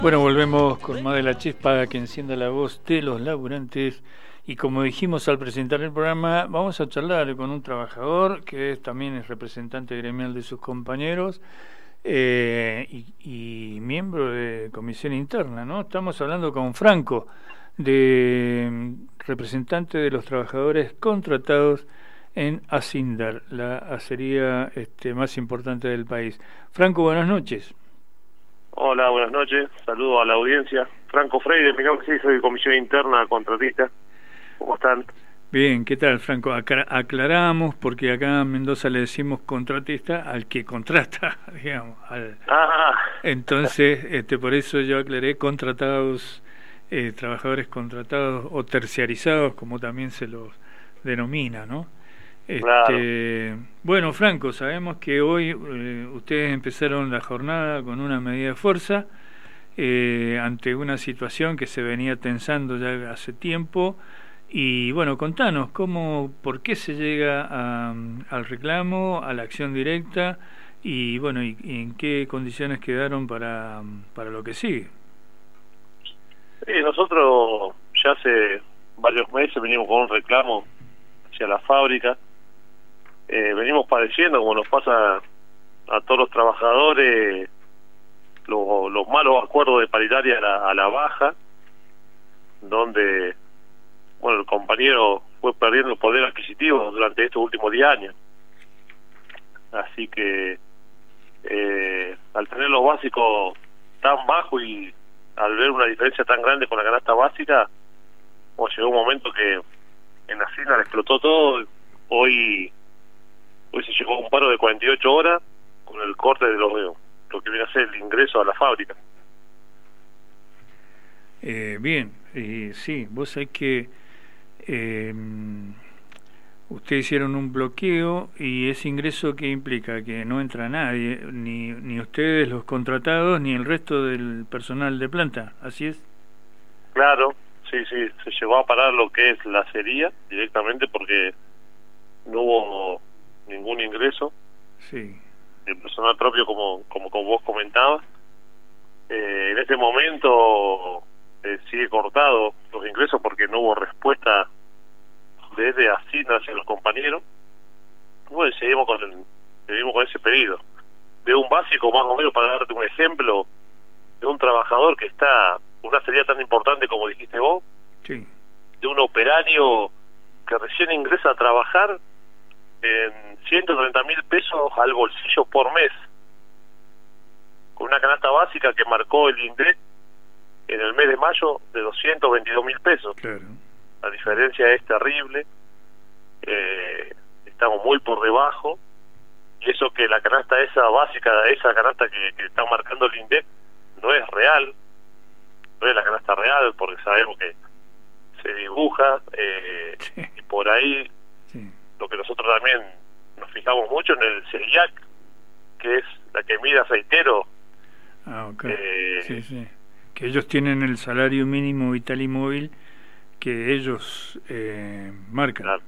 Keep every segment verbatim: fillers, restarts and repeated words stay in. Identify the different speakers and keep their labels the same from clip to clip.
Speaker 1: Bueno, volvemos con más de la chispa que encienda la voz de los laburantes. Y como dijimos al presentar el programa, vamos a charlar con un trabajador que es, también es representante gremial de sus compañeros eh, y, y miembro de comisión interna, ¿no? Estamos hablando con Franco, de representante de los trabajadores contratados en Asindar, la acería este, más importante del país. Franco, buenas noches.
Speaker 2: Hola, buenas noches. Saludo a la audiencia. Franco Freire, mi nombre, sí, soy de comisión interna contratista. ¿Cómo están?
Speaker 1: Bien, ¿qué tal, Franco? Acla- aclaramos, porque acá en Mendoza le decimos contratista al que contrata, digamos. Al...
Speaker 2: Ah,
Speaker 1: Entonces, este, por eso yo aclaré contratados, eh, trabajadores contratados o terciarizados, como también se los denomina, ¿no?
Speaker 2: claro.
Speaker 1: Este, bueno, Franco, sabemos que hoy eh, ustedes empezaron la jornada con una medida de fuerza eh, ante una situación que se venía tensando ya hace tiempo. Y bueno, contanos, ¿cómo, por qué se llega a, al reclamo, a la acción directa y bueno, y, y en qué condiciones quedaron para, para lo que sigue?
Speaker 2: Sí, nosotros ya hace varios meses venimos con un reclamo hacia la fábrica. Eh, venimos padeciendo, como nos pasa a todos los trabajadores, lo, los malos acuerdos de paritaria a la, a la baja, donde bueno, el compañero fue perdiendo poder adquisitivo durante estos últimos diez años. Así que eh, al tener los básicos tan bajos y al ver una diferencia tan grande con la canasta básica, pues llegó un momento que en la fila le explotó todo. Hoy hoy se llegó a un paro de cuarenta y ocho horas con el corte de lo, lo que viene a ser el ingreso a la fábrica.
Speaker 1: Eh, bien, eh, sí, vos sabés que eh, ustedes hicieron un bloqueo y ese ingreso que implica que no entra nadie, ni, ni ustedes los contratados, ni el resto del personal de planta, ¿así es?
Speaker 2: Claro, sí, sí, se llegó a parar lo que es la acería directamente porque no hubo ningún ingreso.
Speaker 1: Sí.
Speaker 2: El personal propio, como como, como vos comentabas. Eh, en este momento eh, sigue cortado los ingresos porque no hubo respuesta desde Asindar hacia los compañeros. Bueno, seguimos con el, seguimos con ese pedido de un básico, más o menos, para darte un ejemplo, de un trabajador que está una acería tan importante como dijiste vos,
Speaker 1: Sí.
Speaker 2: de un operario que recién ingresa a trabajar en ciento treinta mil pesos al bolsillo por mes, con una canasta básica que marcó el INDEC en el mes de mayo de doscientos veintidós mil pesos.
Speaker 1: Claro.
Speaker 2: La diferencia es terrible. Eh, estamos muy por debajo, y eso que la canasta esa básica, esa canasta que, que está marcando el INDEC, no es real, no es la canasta real, porque sabemos que se dibuja, eh,
Speaker 1: Sí.
Speaker 2: y por ahí
Speaker 1: Sí.
Speaker 2: lo que nosotros también nos fijamos mucho en el CEIAC, que es la que mide aceitero.
Speaker 1: Ah, ok.
Speaker 2: Eh,
Speaker 1: Sí, sí. Que ellos tienen el salario mínimo vital y móvil que ellos eh, marcan.
Speaker 2: claro,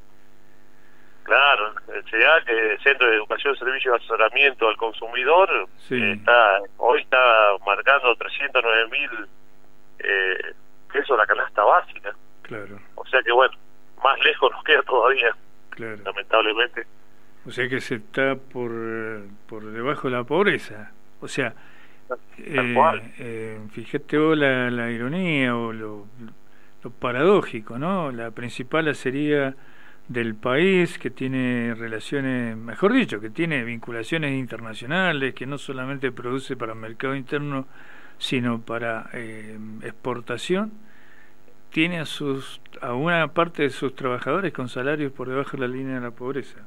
Speaker 2: claro, el CEIAC, el Centro de Educación, Servicio y Asesoramiento al Consumidor,
Speaker 1: Sí.
Speaker 2: eh, está hoy está marcando trescientos nueve mil eh, pesos la canasta básica.
Speaker 1: Claro,
Speaker 2: O sea que bueno, más lejos nos queda todavía,
Speaker 1: claro.
Speaker 2: lamentablemente.
Speaker 1: O sea que se está por, por debajo de la pobreza. O sea,
Speaker 2: Tal cual.
Speaker 1: eh, eh, fíjate vos la, la ironía o lo, lo paradójico, ¿no? La principal acería del país que tiene relaciones, mejor dicho, que tiene vinculaciones internacionales, que no solamente produce para el mercado interno, sino para eh, exportación, tiene a sus a una parte de sus trabajadores con salarios por debajo de la línea de la pobreza.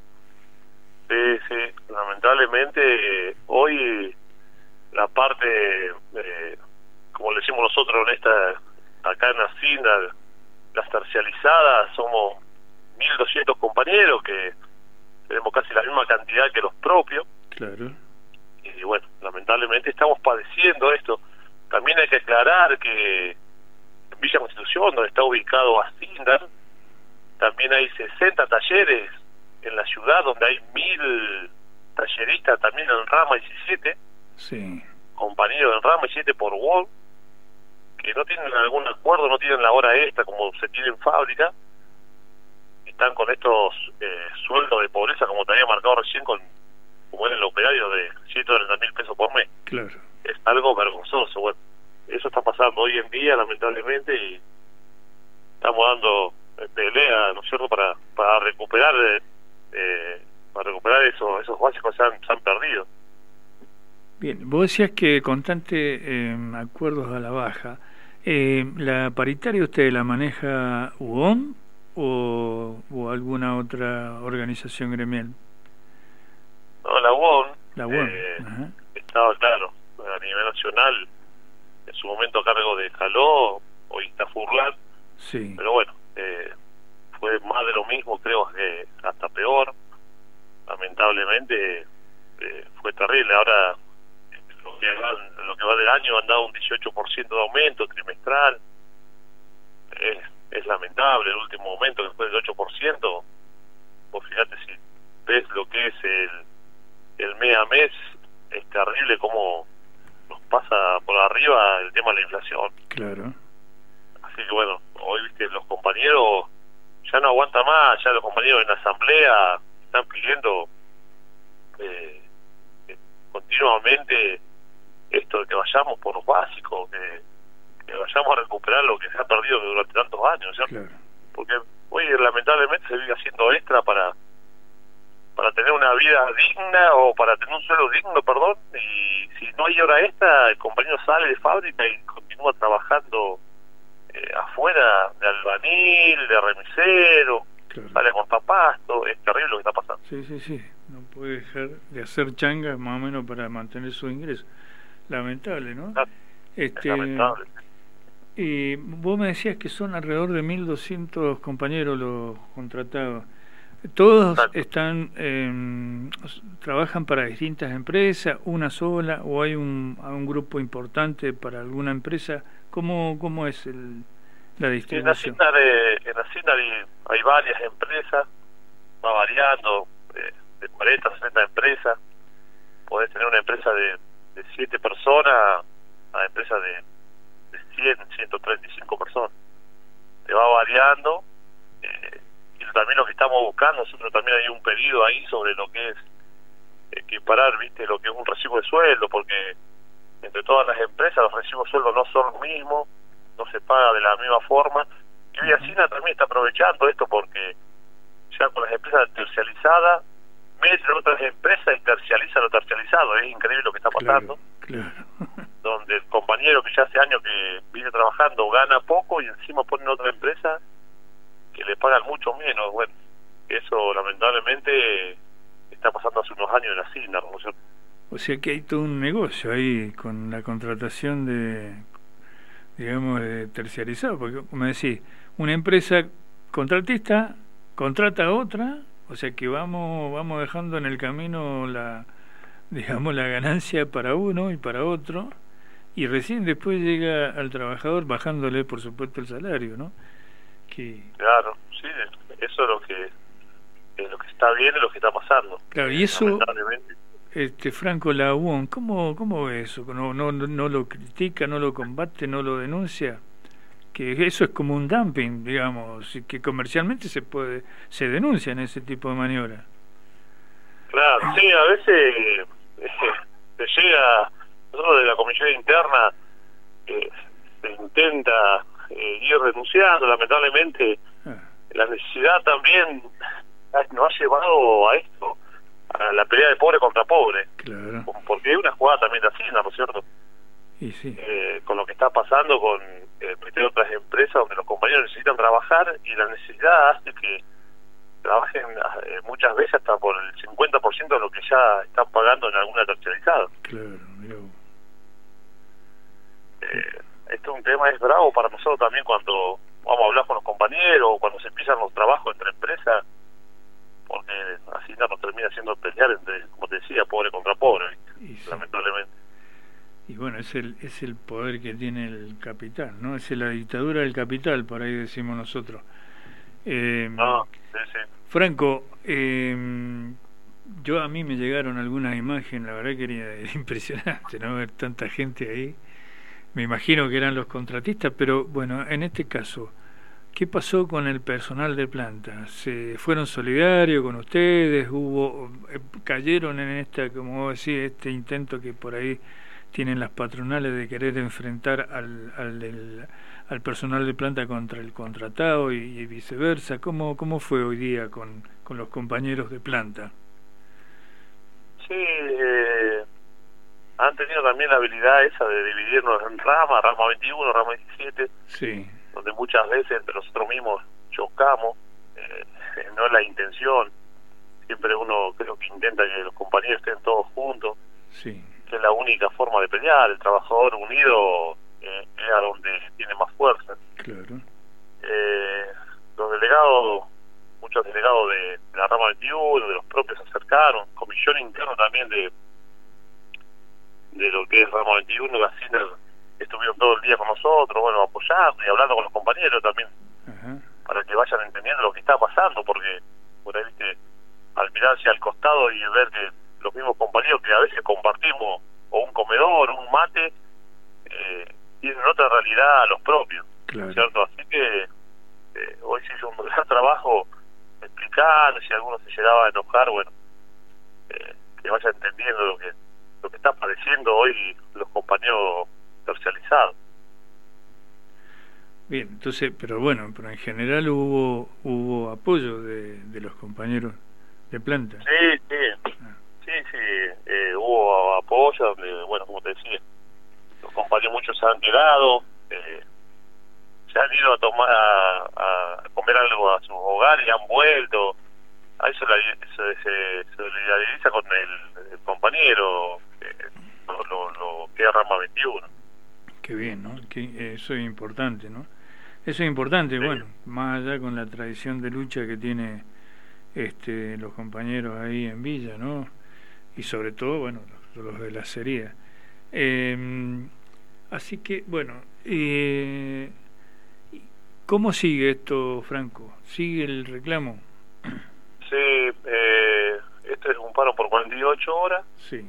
Speaker 2: Sí, sí, lamentablemente eh, hoy la parte, eh, como le decimos nosotros en esta, acá en Asindar, las tercializadas, somos mil doscientos compañeros que tenemos casi la misma cantidad que los propios.
Speaker 1: Claro.
Speaker 2: Y bueno, lamentablemente estamos padeciendo esto. También hay que aclarar que en Villa Constitución, donde está ubicado Asindar, también hay sesenta talleres en la ciudad, donde hay mil talleristas también en rama diecisiete.
Speaker 1: Sí.
Speaker 2: compañeros en Rama y siete por Wall, que no tienen algún acuerdo, no tienen la hora extra como se tiene en fábrica, están con estos eh, sueldos de pobreza, como te había marcado recién, con como era el operario de ciento treinta mil pesos por mes.
Speaker 1: Claro.
Speaker 2: Es algo vergonzoso. Bueno, eso está pasando hoy en día, lamentablemente, y estamos dando pelea, ¿no es cierto?, para para recuperar eh, para recuperar esos esos básicos que se han, se han perdido.
Speaker 1: Bien, vos decías que constante eh, acuerdos a la baja. Eh, ¿La paritaria usted la maneja U O M o, o alguna otra organización gremial?
Speaker 2: No, la U O M,
Speaker 1: la U O M.
Speaker 2: Eh,
Speaker 1: Ajá.
Speaker 2: Estaba claro, a nivel nacional, en su momento a cargo de Jaló, hoy está Furlan,
Speaker 1: sí.
Speaker 2: Pero bueno, eh, fue más de lo mismo, creo que hasta peor, lamentablemente eh, fue terrible. Ahora lo que, va, lo que va del año han dado un dieciocho por ciento de aumento trimestral, es, es lamentable el último momento que fue del ocho por ciento. Pues fíjate, si ves lo que es el, el mes a mes, es terrible cómo nos pasa por arriba el tema de la inflación.
Speaker 1: Claro.
Speaker 2: Así que bueno, hoy viste, los compañeros ya no aguantan más, ya los compañeros en la asamblea están pidiendo eh, eh, continuamente esto de que vayamos por los básicos, que, que vayamos a recuperar lo que se ha perdido durante tantos años, ¿cierto?
Speaker 1: Claro.
Speaker 2: Porque hoy lamentablemente se vive haciendo extra para para tener una vida digna o para tener un sueldo digno, perdón, y si no hay hora extra, el compañero sale de fábrica y continúa trabajando eh, afuera de albanil, de remisero,
Speaker 1: claro.
Speaker 2: Sale a cortar pasto. Es terrible lo que está pasando.
Speaker 1: Sí, sí, sí, no puede dejar de hacer changas más o menos para mantener su ingreso. Lamentable, ¿no?
Speaker 2: Ah,
Speaker 1: este,
Speaker 2: es lamentable.
Speaker 1: Y vos me decías que son alrededor de mil doscientos compañeros los contratados. ¿Todos Exacto. están eh, trabajan para distintas empresas, una sola, o hay un, un grupo importante para alguna empresa? ¿Cómo cómo es el, la distribución?
Speaker 2: En la CINAR, en la CINAR hay, hay varias empresas, va variando, eh, de cuarenta a sesenta empresas. Podés tener una empresa de, de siete personas a empresas de, de cien, ciento treinta y cinco personas. Te va variando. Eh, y también lo que estamos buscando, nosotros también hay un pedido ahí sobre lo que es equiparar, viste, lo que es un recibo de sueldo, porque entre todas las empresas los recibos de sueldo no son los mismos, no se paga de la misma forma, y hoy Asina también está aprovechando esto porque ya con las empresas tercializadas meten otras empresas y tercializan lo tercializado. Es increíble lo que está pasando,
Speaker 1: claro, claro.
Speaker 2: Donde el compañero que ya hace años que viene trabajando gana poco y encima ponen otra empresa que le pagan mucho menos. Bueno, eso lamentablemente está pasando hace unos años en la CINAR, ¿no es cierto?
Speaker 1: O sea que hay todo un negocio ahí con la contratación de, digamos, de terciarizado, porque como decís, una empresa contratista contrata a otra, o sea que vamos vamos dejando en el camino la, digamos, la ganancia para uno y para otro, y recién después llega al trabajador bajándole, por supuesto, el salario, ¿no? Que...
Speaker 2: Claro, sí, eso es lo que es lo que está bien y lo que está pasando.
Speaker 1: Claro, y eso, este Franco, la U O M, ¿cómo, cómo ve eso? ¿No, no, no lo critica, no lo combate, no lo denuncia? Que eso es como un dumping, digamos, y que comercialmente se puede se denuncia en ese tipo de maniobras.
Speaker 2: Claro, sí, a veces eh, se llega, nosotros de la comisión interna eh, se intenta eh, ir denunciando, lamentablemente ah. la necesidad también nos ha llevado a esto, a la pelea de pobre contra pobre.
Speaker 1: Claro.
Speaker 2: Porque es una jugada también de Hacienda, ¿no es cierto?
Speaker 1: Y sí.
Speaker 2: Eh, con lo que está pasando con eh, otras empresas donde los compañeros necesitan trabajar y la necesidad hace que trabajen eh, muchas veces hasta por el cincuenta por ciento de lo que ya están pagando en alguna terciarizada.
Speaker 1: Claro, mira.
Speaker 2: Eh, esto es un tema, es bravo para nosotros también cuando vamos a hablar con los compañeros, cuando se empiezan los trabajos entre empresas, porque así no nos termina haciendo pelear entre, como te decía, pobre contra pobre, sí. Lamentablemente.
Speaker 1: Y bueno, es el es el poder que tiene el capital, ¿no? Es la dictadura del capital, por ahí decimos nosotros. Eh,
Speaker 2: no, sí, sí.
Speaker 1: Franco, eh, yo a mí me llegaron algunas imágenes, la verdad que era impresionante, ¿no? Ver tanta gente ahí. Me imagino que eran los contratistas, pero bueno, en este caso, ¿qué pasó con el personal de planta? ¿Se fueron solidarios con ustedes? ¿Hubo, eh, cayeron en esta, como vos decís, este intento que por ahí tienen las patronales de querer enfrentar al, al, el, al personal de planta contra el contratado y, y viceversa? ¿Cómo, cómo fue hoy día con, con los compañeros de planta?
Speaker 2: Sí, eh, han tenido también la habilidad esa de dividirnos en ramas, rama veintiuno, rama diecisiete,
Speaker 1: sí,
Speaker 2: donde muchas veces entre nosotros mismos chocamos, eh, no es la intención, siempre uno creo que intenta que los compañeros estén todos juntos,
Speaker 1: sí,
Speaker 2: que es la única forma de pelear, el trabajador unido eh, es a donde tiene más fuerza.
Speaker 1: claro.
Speaker 2: Eh, los delegados, muchos delegados de, de la rama veintiuno, de los propios se acercaron, comisión interna también de de lo que es rama veintiuno, la CINER, estuvieron todo el día con nosotros, bueno, apoyando y hablando con los compañeros también,
Speaker 1: Ajá.
Speaker 2: para que vayan entendiendo lo que está pasando, porque por ahí, viste, al mirarse al costado y ver que los mismos compañeros que a veces compartimos o un comedor, un mate, eh, tienen otra realidad a los propios,
Speaker 1: Claro.
Speaker 2: ¿cierto? Así que eh, hoy se hizo un gran trabajo explicando, si alguno se llegaba a enojar, bueno, eh, que vaya entendiendo lo que lo que está padeciendo hoy los compañeros tercializados.
Speaker 1: Bien, entonces, pero bueno, pero en general hubo hubo apoyo de, de los compañeros de planta.
Speaker 2: Sí, sí,
Speaker 1: Ah.
Speaker 2: sí, sí, eh, hubo apoyo, donde, bueno, como te decía, los compañeros muchos se han quedado, eh, se han ido a tomar, a, a comer algo a sus hogares y han vuelto. Ahí se, se, se solidariza con el, el compañero, eh, lo, lo, lo que es rama veintiuno.
Speaker 1: Qué bien, ¿no? Que eso es importante, ¿no? Eso es importante,
Speaker 2: Sí.
Speaker 1: bueno, más allá con la tradición de lucha que tiene este los compañeros ahí en Villa, ¿no? Y sobre todo, bueno, los, los de la acería. Eh, así que, bueno, eh, ¿cómo sigue esto, Franco? ¿Sigue el reclamo?
Speaker 2: Sí, eh, este es un paro por cuarenta y ocho horas,
Speaker 1: Sí.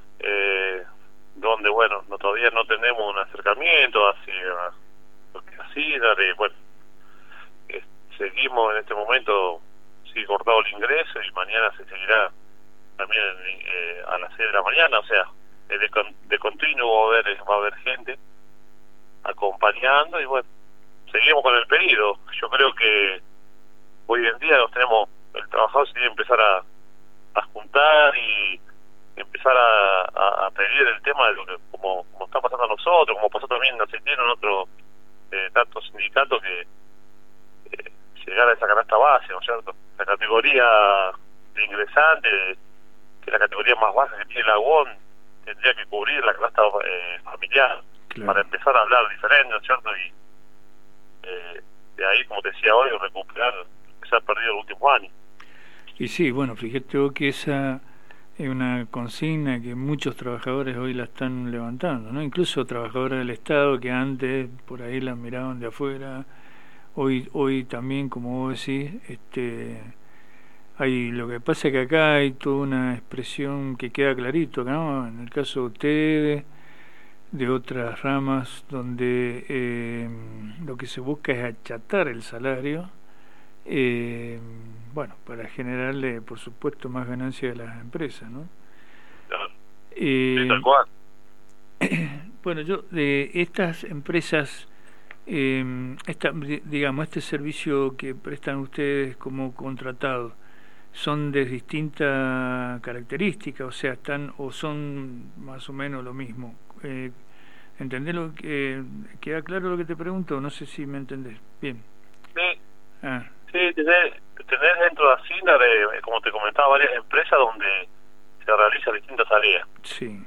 Speaker 2: eh, donde, bueno, no, todavía no tenemos un acercamiento hacia lo que es CINER, y bueno, eh, seguimos en este momento, sí, cortado el ingreso, y mañana se seguirá también eh, a las seis de la mañana, o sea, de, de continuo va a haber, va a haber gente acompañando, y bueno, seguimos con el pedido. Yo creo que hoy en día nos tenemos, el trabajador se tiene que empezar a, a juntar y empezar a, a, a pedir el tema de lo que, como, como está pasando a nosotros, como pasó también en Aceitino, en otros eh, tantos sindicatos, que eh, llegar a esa canasta base, ¿no es cierto? La categoría de ingresante, que es la categoría más baja que tiene el AGON, tendría que cubrir la canasta eh, familiar,
Speaker 1: Claro.
Speaker 2: para empezar a hablar diferente, ¿no es cierto? Y eh, de ahí, como te decía hoy, recuperar lo que se ha perdido el último año.
Speaker 1: Y sí, bueno, fíjate vos que esa es una consigna que muchos trabajadores hoy la están levantando, ¿no? Incluso trabajadores del Estado que antes por ahí la miraban de afuera, hoy hoy también, como vos decís, este, hay, lo que pasa es que acá hay toda una expresión que queda clarito, ¿no? En el caso de ustedes, de otras ramas, donde eh, lo que se busca es achatar el salario, eh, bueno, para generarle, por supuesto, más ganancia a las empresas, ¿no?
Speaker 2: Claro.
Speaker 1: Eh,
Speaker 2: Sí, tal cual.
Speaker 1: bueno, yo de estas empresas, eh, esta, digamos, este servicio que prestan ustedes como contratados, son de distintas características, o sea, están o son más o menos lo mismo. Eh, ¿Entendés lo que queda claro lo que te pregunto? No sé si me entendés. Bien.
Speaker 2: Sí,
Speaker 1: Ah,
Speaker 2: sí, tenés, tenés dentro de Hacienda, de, como te comentaba, varias empresas donde se realizan distintas tareas.
Speaker 1: sí,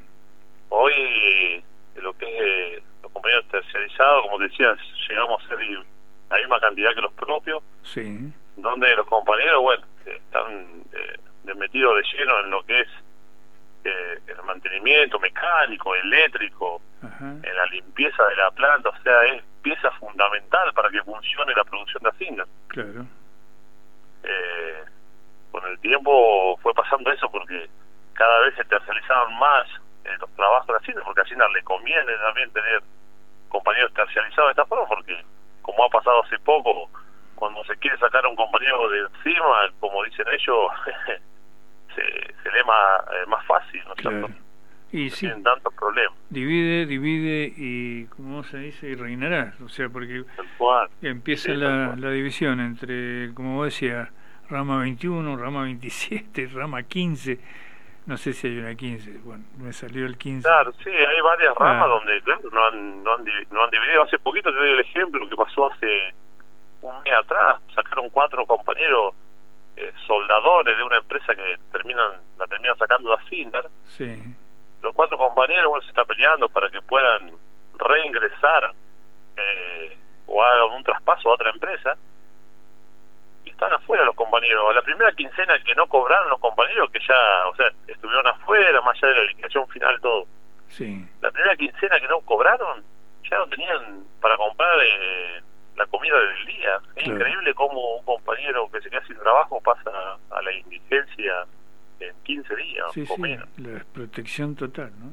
Speaker 2: Hoy, de lo que es eh, los compañeros terciarizados, como te decía, llegamos a ser la misma cantidad que los propios,
Speaker 1: sí,
Speaker 2: donde los compañeros, bueno, están eh, de metidos de lleno en lo que es eh, el mantenimiento mecánico, eléctrico,
Speaker 1: ajá,
Speaker 2: en la limpieza de la planta, o sea, es pieza fundamental para que funcione la producción de Hacienda.
Speaker 1: claro,
Speaker 2: Eh, con el tiempo tiempo fue pasando eso porque cada vez se tercializaban más eh, los trabajos de Hacienda, porque a Hacienda le conviene también tener compañeros tercializados de esta forma, porque como ha pasado hace poco, cuando se quiere sacar a un compañero de encima, como dicen ellos, se, se lee más, eh, más fácil, ¿no es
Speaker 1: claro.
Speaker 2: cierto?
Speaker 1: Y
Speaker 2: no
Speaker 1: sí,
Speaker 2: tienen tantos problemas.
Speaker 1: divide, divide y, como se dice, y reinarás. O sea, porque
Speaker 2: Tal cual.
Speaker 1: empieza
Speaker 2: Sí,
Speaker 1: la, la división entre, como vos decías, rama veintiuno, rama veintisiete, rama quince. No sé si hay una quince. Bueno, me salió el quince.
Speaker 2: Claro, sí, hay varias ramas
Speaker 1: ah.
Speaker 2: donde, claro, no han, no, han, no han dividido. Hace poquito te doy el ejemplo que pasó hace un mes atrás. Sacaron cuatro compañeros eh, soldadores de una empresa que terminan la terminan sacando a Hacienda.
Speaker 1: Sí.
Speaker 2: Los cuatro compañeros, bueno, se está peleando para que puedan reingresar eh, o hagan un traspaso a otra empresa. Y están afuera los compañeros. La primera quincena que no cobraron los compañeros, que ya, o sea, estuvieron afuera, más allá de la liquidación final, todo.
Speaker 1: Sí.
Speaker 2: La primera quincena que no cobraron, ya no tenían para comprar eh, la comida del día. Es
Speaker 1: claro.
Speaker 2: increíble cómo un compañero que se queda sin trabajo pasa a la indigencia en quince días
Speaker 1: sí,
Speaker 2: o
Speaker 1: sí,
Speaker 2: menos.
Speaker 1: la desprotección total, ¿no?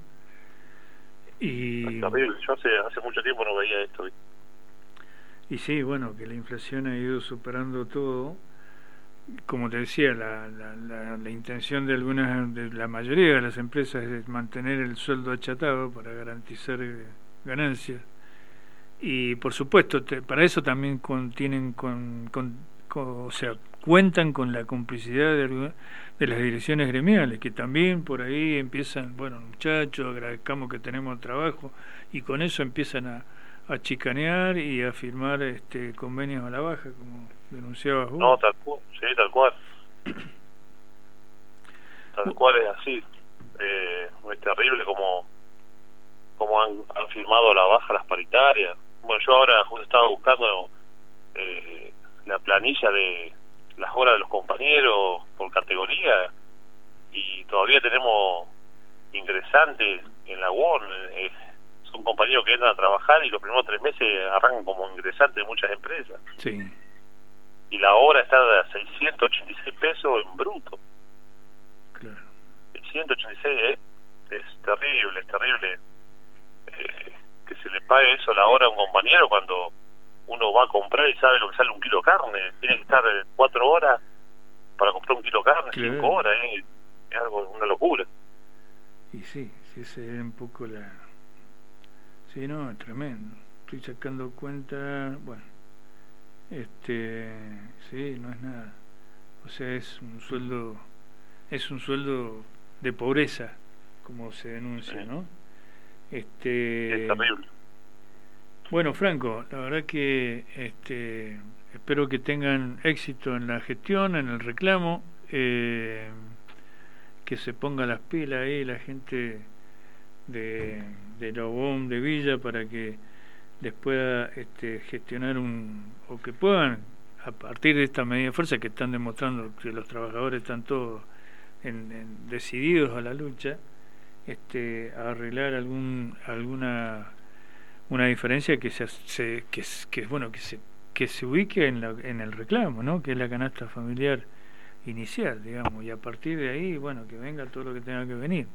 Speaker 1: Y
Speaker 2: Es terrible. Yo hace hace mucho tiempo no veía esto. ¿Viste?
Speaker 1: Y sí, bueno, que la inflación ha ido superando todo. Como te decía, la, la, la, la intención de algunas, de la mayoría de las empresas es mantener el sueldo achatado para garantizar eh, ganancias. Y por supuesto, te, para eso también contienen con, con, con, o sea, cuentan con la complicidad de, de las direcciones gremiales, que también por ahí empiezan, bueno, muchachos, agradezcamos que tenemos trabajo, y con eso empiezan a, a chicanear y a firmar este convenios a la baja, como denunciabas vos.
Speaker 2: No, tal cual, sí, tal cual. Tal cual es así. Eh, es terrible como, como han, han firmado a la baja las paritarias. Bueno, yo ahora justo estaba buscando eh, la planilla de las horas de los compañeros por categoría y todavía tenemos ingresantes en la U O N. Eh, son compañeros que entran a trabajar y los primeros tres meses arrancan como ingresantes de muchas empresas.
Speaker 1: Sí.
Speaker 2: Y la hora está de seiscientos ochenta y seis pesos en bruto.
Speaker 1: Claro.
Speaker 2: seiscientos ochenta y seis eh, es terrible, es terrible. Eh, que se le pague eso a la hora a un compañero cuando uno va a comprar y sabe lo que sale un kilo de carne. Tiene que estar eh, cuatro horas para comprar un kilo de carne,
Speaker 1: claro.
Speaker 2: cinco horas, eh. Es algo, una locura.
Speaker 1: Y sí, sí, ese es un poco la... Sí, no, es tremendo. Estoy sacando cuenta, bueno, este, sí, no es nada. O sea, es un sueldo, es un sueldo de pobreza, como se denuncia,
Speaker 2: sí.
Speaker 1: ¿no? Este,
Speaker 2: es terrible.
Speaker 1: Bueno, Franco, la verdad que este, espero que tengan éxito en la gestión, en el reclamo, eh, que se ponga las pilas ahí la gente de, de la U O M de Villa para que les pueda este, gestionar un, o que puedan, a partir de esta medida de fuerza que están demostrando que los trabajadores están todos en, en, decididos a la lucha, este, a arreglar algún alguna una diferencia que se, se que, que bueno que se que se ubique en la, en el reclamo, ¿no? Que es la canasta familiar inicial, digamos, y a partir de ahí, bueno, que venga todo lo que tenga que venir.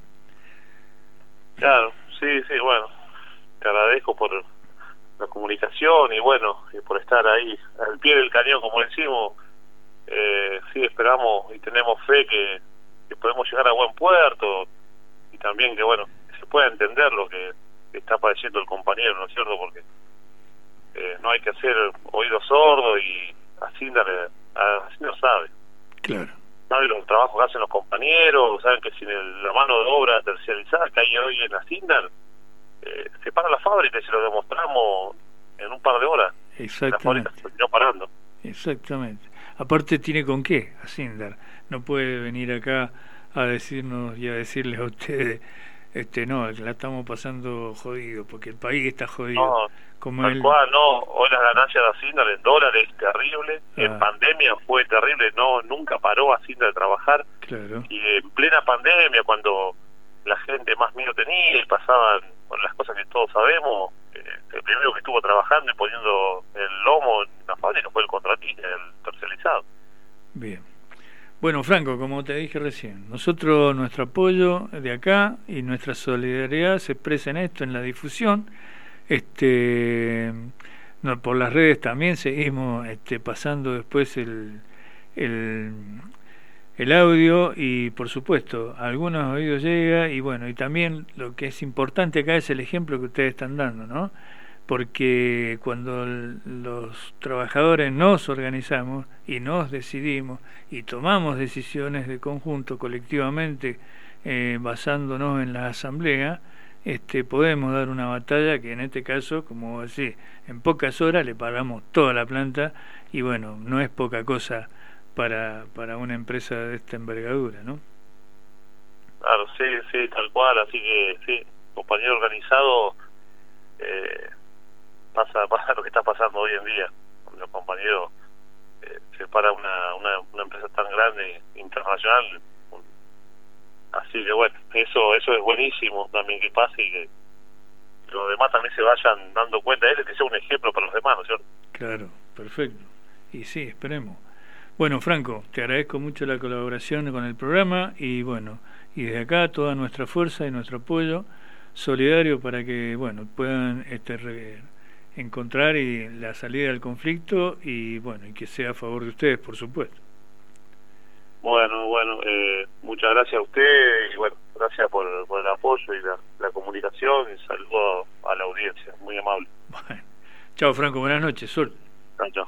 Speaker 2: Claro, sí, sí, bueno, te agradezco por la comunicación y bueno, y por estar ahí al pie del cañón, como decimos. Eh, sí, esperamos y tenemos fe que, que podemos llegar a buen puerto y también que, bueno, que se pueda entender lo que está padeciendo el compañero, ¿no es cierto? Porque eh, no hay que hacer oídos sordos y así no sabe.
Speaker 1: Claro.
Speaker 2: Sabe los trabajos que hacen los compañeros, saben que sin el, la mano de obra terciarizada que hay hoy en Hacienda, eh, se para la fábrica y se lo demostramos en un par de horas.
Speaker 1: Exactamente.
Speaker 2: La fábrica se terminó parando.
Speaker 1: Exactamente. Aparte tiene con qué, Hacienda. No puede venir acá a decirnos y a decirles a ustedes, este no, la estamos pasando jodido, porque el país está jodido.
Speaker 2: No,
Speaker 1: como
Speaker 2: tal
Speaker 1: el...
Speaker 2: cual, no. Hoy las ganancias de Hacienda en dólares es terrible. Ah. En pandemia fue terrible, no nunca paró Hacienda de trabajar.
Speaker 1: Claro.
Speaker 2: Y en plena pandemia, cuando la gente más miedo tenía y pasaban bueno, las cosas que todos sabemos, eh, el primero que estuvo trabajando y poniendo el lomo en la fábrica fue el contratista, el terciarizado.
Speaker 1: Bien. Bueno, Franco, como te dije recién, nosotros, nuestro apoyo de acá y nuestra solidaridad se expresa en esto, en la difusión. Este, no, por las redes también seguimos este, pasando después el, el, el audio y, por supuesto, a algunos oídos llega y bueno, y también lo que es importante acá es el ejemplo que ustedes están dando, ¿no? Porque cuando los trabajadores nos organizamos y nos decidimos y tomamos decisiones de conjunto colectivamente eh, basándonos en la asamblea, este, podemos dar una batalla que en este caso, como decís, en pocas horas le pagamos toda la planta y bueno, no es poca cosa para, para una empresa de esta envergadura, ¿no?
Speaker 2: Claro, sí, sí, tal cual, así que sí, compañero organizado, eh, pasa pasa lo que está pasando hoy en día, los compañeros eh, se para una, una una empresa tan grande internacional, así que bueno, eso eso es buenísimo también que pase y que los demás también se vayan dando cuenta de él, que sea un ejemplo para los demás, ¿no es cierto?
Speaker 1: Claro, perfecto, y sí, esperemos. Bueno, Franco, te agradezco mucho la colaboración con el programa y bueno, y desde acá toda nuestra fuerza y nuestro apoyo solidario para que bueno puedan este re, encontrar y la salida del conflicto y bueno y que sea a favor de ustedes, por supuesto.
Speaker 2: Bueno, bueno, eh, muchas gracias a usted y bueno, gracias por, por el apoyo y la, la comunicación y saludo a la audiencia, muy amable.
Speaker 1: Bueno, chao Franco, buenas noches, suerte.
Speaker 2: Chao, chao.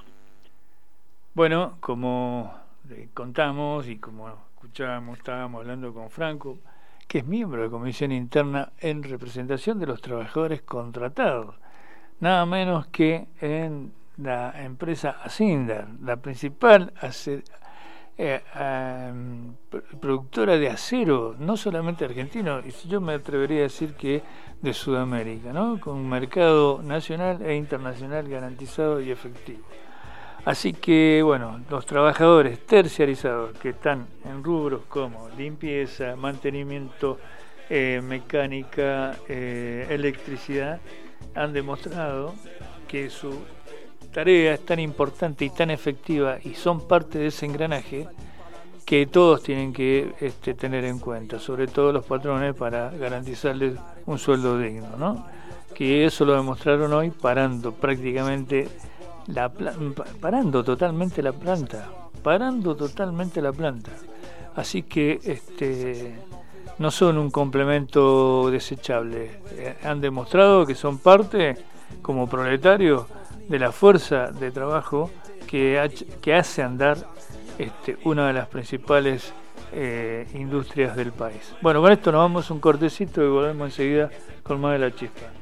Speaker 1: Bueno, como contamos y como escuchábamos, estábamos hablando con Franco, que es miembro de la Comisión Interna en representación de los trabajadores contratados, nada menos que en la empresa Asindar, la principal ace, eh, eh, productora de acero, no solamente argentino, y yo me atrevería a decir que de Sudamérica, ¿no? Con un mercado nacional e internacional garantizado y efectivo. Así que, bueno, los trabajadores terciarizados que están en rubros como limpieza, mantenimiento, eh, mecánica, eh, electricidad, han demostrado que su tarea es tan importante y tan efectiva y son parte de ese engranaje que todos tienen que este, tener en cuenta, sobre todo los patrones, para garantizarles un sueldo digno, ¿no? Que eso lo demostraron hoy parando prácticamente la parando totalmente la planta, parando totalmente la planta. Así que este no son un complemento desechable, eh, han demostrado que son parte, como proletarios, de la fuerza de trabajo que, ha, que hace andar este, una de las principales eh, industrias del país. Bueno, con esto nos vamos un cortecito y volvemos enseguida con más de La Chispa.